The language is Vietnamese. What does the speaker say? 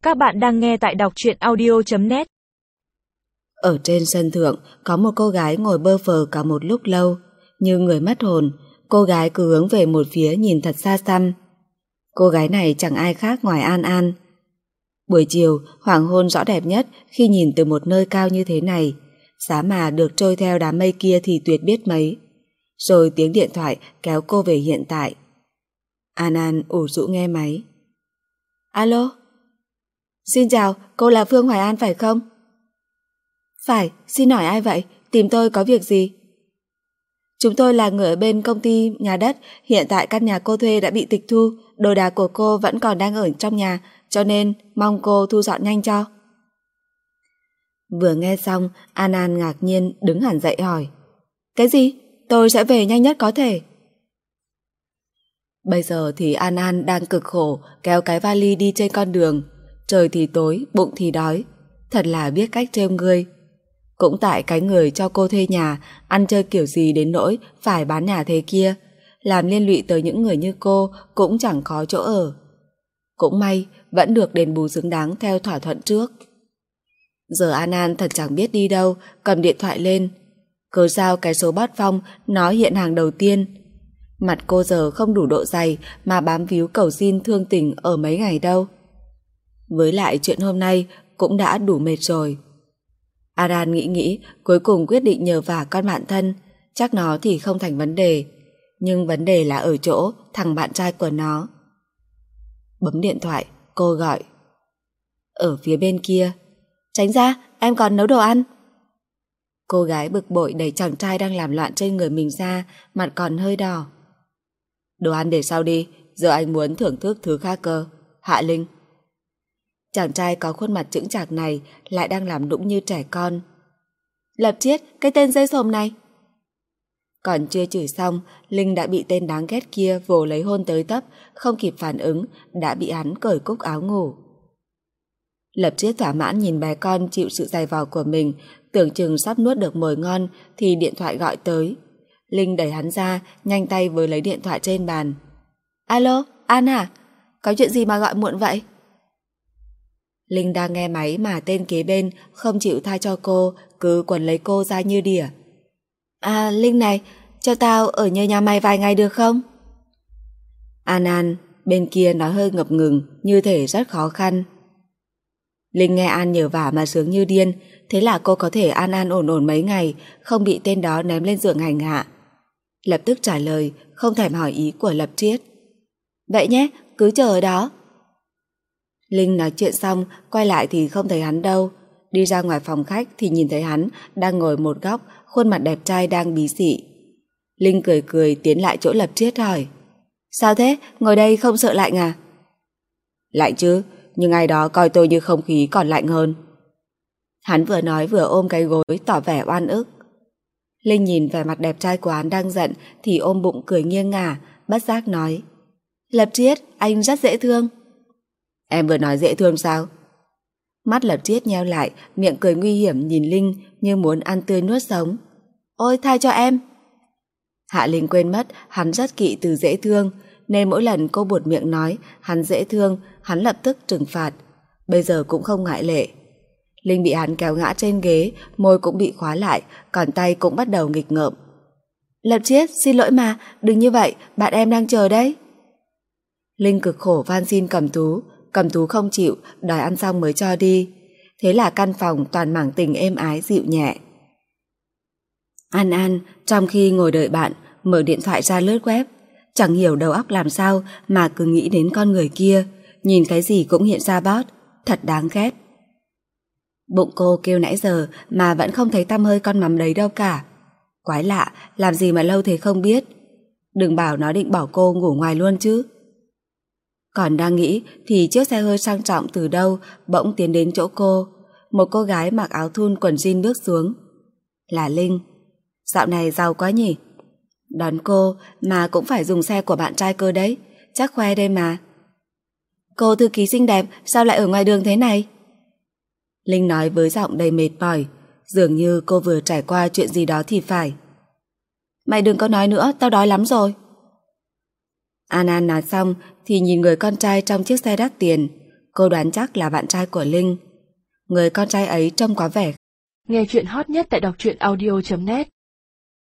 Các bạn đang nghe tại đọc truyện audio.net. Ở trên sân thượng có một cô gái ngồi bơ phờ cả một lúc lâu. Như người mất hồn, cô gái cứ hướng về một phía nhìn thật xa xăm. Cô gái này chẳng ai khác ngoài An An. Buổi chiều, hoàng hôn rõ đẹp nhất khi nhìn từ một nơi cao như thế này. Giá mà được trôi theo đám mây kia thì tuyệt biết mấy. Rồi tiếng điện thoại kéo cô về hiện tại. An An ủ rũ nghe máy. Alo? Xin chào, cô là Phương Hoài An phải không? Phải, xin hỏi ai vậy? Tìm tôi có việc gì? Chúng tôi là người ở bên công ty nhà đất. Hiện tại căn nhà cô thuê đã bị tịch thu. Đồ đạc của cô vẫn còn đang ở trong nhà, cho nên mong cô thu dọn nhanh cho. Vừa nghe xong, An An ngạc nhiên đứng hẳn dậy hỏi. Cái gì? Tôi sẽ về nhanh nhất có thể. Bây giờ thì An An đang cực khổ kéo cái vali đi trên con đường. Trời thì tối, bụng thì đói. Thật là biết cách trêu ngươi. Cũng tại cái người cho cô thuê nhà ăn chơi kiểu gì đến nỗi phải bán nhà thế kia, làm liên lụy tới những người như cô cũng chẳng có chỗ ở. Cũng may vẫn được đền bù xứng đáng theo thỏa thuận trước. Giờ An An thật chẳng biết đi đâu, cầm điện thoại lên. Cớ sao cái số bát phong nó hiện hàng đầu tiên. Mặt cô giờ không đủ độ dày mà bám víu cầu xin thương tình ở mấy ngày đâu. Với lại chuyện hôm nay cũng đã đủ mệt rồi. An An nghĩ cuối cùng quyết định nhờ vả con bạn thân. Chắc nó thì không thành vấn đề, nhưng vấn đề là ở chỗ thằng bạn trai của nó. Bấm điện thoại, cô gọi. Ở phía bên kia. Tránh ra, em còn nấu đồ ăn. Cô gái bực bội đẩy chàng trai đang làm loạn trên người mình ra, mặt còn hơi đỏ. Đồ ăn để sau đi, giờ anh muốn thưởng thức thứ khác cơ. Hạ Linh. Chàng trai có khuôn mặt chững chạc này lại đang làm nũng như trẻ con. Lập Chiết, cái tên dây xồm này. Còn chưa chửi xong, Linh đã bị tên đáng ghét kia vồ lấy hôn tới tấp, không kịp phản ứng, đã bị hắn cởi cúc áo ngủ. Lập Chiết thỏa mãn nhìn bé con chịu sự giày vò của mình, tưởng chừng sắp nuốt được mồi ngon thì điện thoại gọi tới. Linh đẩy hắn ra, nhanh tay với lấy điện thoại trên bàn. Alo, An hả? Có chuyện gì mà gọi muộn vậy? Linh đang nghe máy mà tên kế bên không chịu tha cho cô, cứ quấn lấy cô ra như đỉa. À, Linh này, cho tao ở nhờ nhà mày vài ngày được không? An An, bên kia nói hơi ngập ngừng, như thể rất khó khăn. Linh nghe An nhờ vả mà sướng như điên, thế là cô có thể an an ổn ổn mấy ngày, không bị tên đó ném lên giường hành hạ. Lập tức trả lời, không thèm hỏi ý của Lập Chiết. Vậy nhé, cứ chờ ở đó. Linh nói chuyện xong, quay lại thì không thấy hắn đâu. Đi ra ngoài phòng khách thì nhìn thấy hắn đang ngồi một góc, khuôn mặt đẹp trai đang bí xị. Linh cười cười tiến lại chỗ Lập Chiết hỏi. Sao thế, ngồi đây không sợ lạnh à? Lạnh chứ, nhưng ai đó coi tôi như không khí còn lạnh hơn. Hắn vừa nói vừa ôm cái gối tỏ vẻ oan ức. Linh nhìn vẻ mặt đẹp trai của hắn đang giận thì ôm bụng cười nghiêng ngả, bất giác nói. Lập Chiết, anh rất dễ thương. Em vừa nói dễ thương sao? Mắt Lập Chiết nheo lại, miệng cười nguy hiểm nhìn Linh như muốn ăn tươi nuốt sống. Ôi tha cho em. Hạ Linh quên mất hắn rất kỵ từ dễ thương, nên mỗi lần cô buột miệng nói hắn dễ thương, hắn lập tức trừng phạt. Bây giờ cũng không ngại lệ. Linh bị hắn kéo ngã trên ghế, môi cũng bị khóa lại, còn tay cũng bắt đầu nghịch ngợm. Lập Chiết, xin lỗi mà, đừng như vậy, bạn em đang chờ đấy. Linh cực khổ van xin cầm thú không chịu, đòi ăn xong mới cho đi. Thế là căn phòng toàn mảng tình êm ái dịu nhẹ. An An, trong khi ngồi đợi bạn, mở điện thoại ra lướt web. Chẳng hiểu đầu óc làm sao mà cứ nghĩ đến con người kia, nhìn cái gì cũng hiện ra bot, thật đáng ghét. Bụng cô kêu nãy giờ mà vẫn không thấy tăm hơi con mắm đấy đâu cả. Quái lạ, làm gì mà lâu thế không biết. Đừng bảo nó định bỏ cô ngủ ngoài luôn chứ. Còn đang nghĩ thì chiếc xe hơi sang trọng từ đâu bỗng tiến đến chỗ cô. Một cô gái mặc áo thun quần jean bước xuống. Là Linh. Dạo này giàu quá nhỉ. Đón cô mà cũng phải dùng xe của bạn trai cơ đấy. Chắc khoe đây mà. Cô thư ký xinh đẹp, sao lại ở ngoài đường thế này? Linh nói với giọng đầy mệt mỏi, dường như cô vừa trải qua chuyện gì đó thì phải. Mày đừng có nói nữa, tao đói lắm rồi. An An nói xong thì nhìn người con trai trong chiếc xe đắt tiền. Cô đoán chắc là bạn trai của Linh. Người con trai ấy trông có vẻ. Nghe chuyện hot nhất tại đọc truyện audio.net